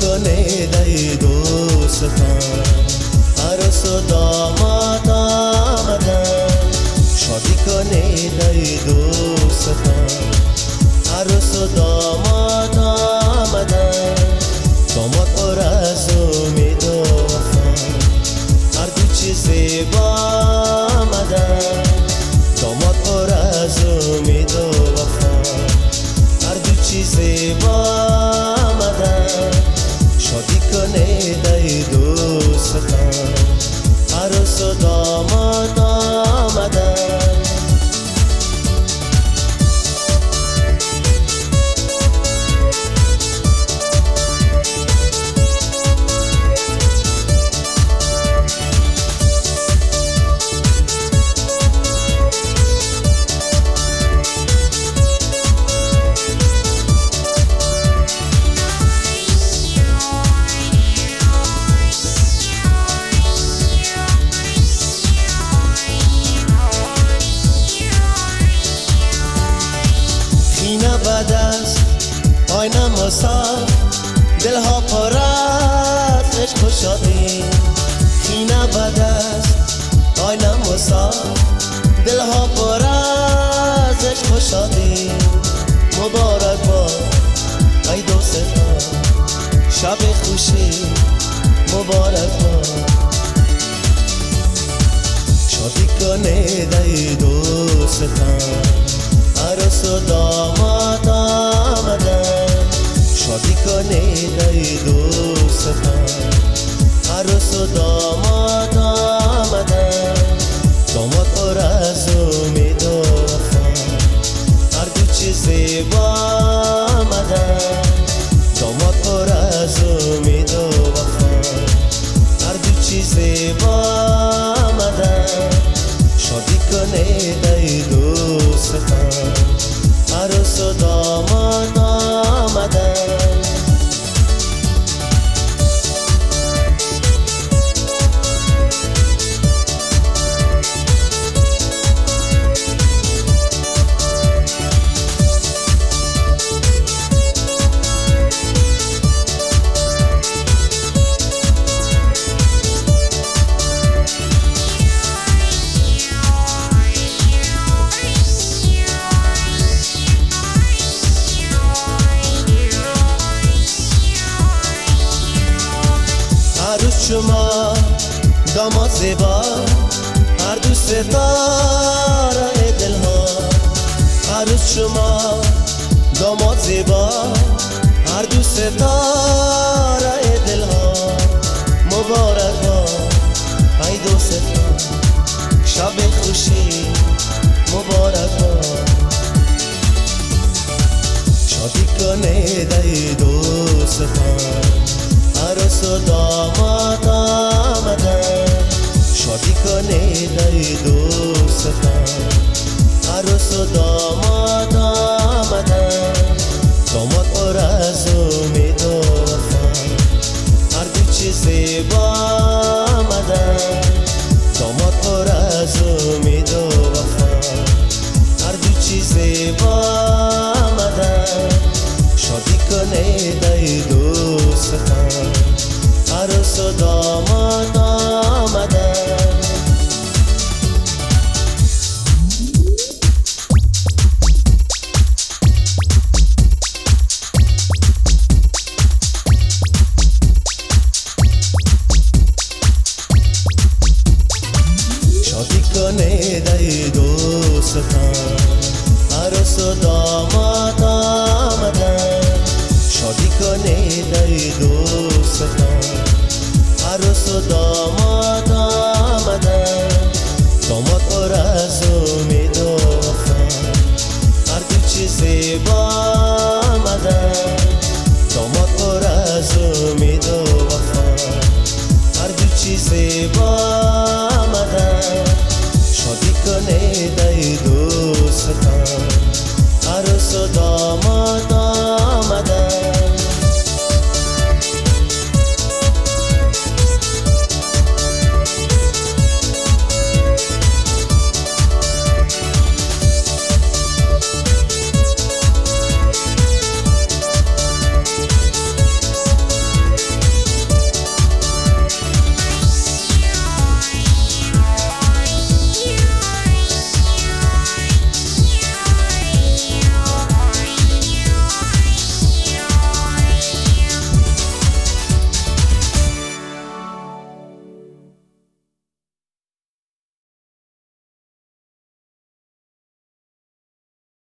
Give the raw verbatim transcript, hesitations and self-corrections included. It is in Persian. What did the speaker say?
کنید ای دوستان، عروس و داماد آمدن. شادی کنید ای دوستان، عروس و داماد آمدن. داماد پر از امید و وفا، هر دو چیز زیبا آمدن. داماد پر از امید و وفا، هر دو چیز زیبا آمدن. شادی کنید ای دوستان، عروس و داماد آمدن. بد است آینه مساف، دلها پر از عشق و شادی. خینه بد است آینه مساف، دلها پر از عشق و شادی. مبارک باد ای دوستان، شب خوشی مبارک باد. شادی کنید ای دوستان، عروس و داماد آمدن. شادی کنید ای دوستان، عروس و داماد آمدن. داماد پر از امید و وفا، هر دو چیز زیبا آمدن. داماد پر از امید و وفا، هر دو چیز زیبا آمدن. شادی کنید ای دوستان، عروس و داماد آمدن. عروس شما داماد زیبا، هر دو ستاره دلها. عروس شما داماد زیبا، هر دو ستاره دلها. مبارک باد ای دوستان، شب خوشی مبارک باد. شادی کنید ای دوستان، عروس و داماد آمدن. شادی کنید ای دوستان، عروس و داماد آمدن. داماد پر از امید و وفا، هر دو چیز زیبا آمدن. داماد پر از امید و وفا، هر دو چیز زیبا آمدن. شادی کنید ای دوستان، عروس و داماد آمدن. شادی کنید ای دوستان، عروس و داماد آمدن. شادی کنید ای دوستان، عروس و داماد آمدن. داماد پر از امید و وفا، هر دو چیز زیبا آمدن.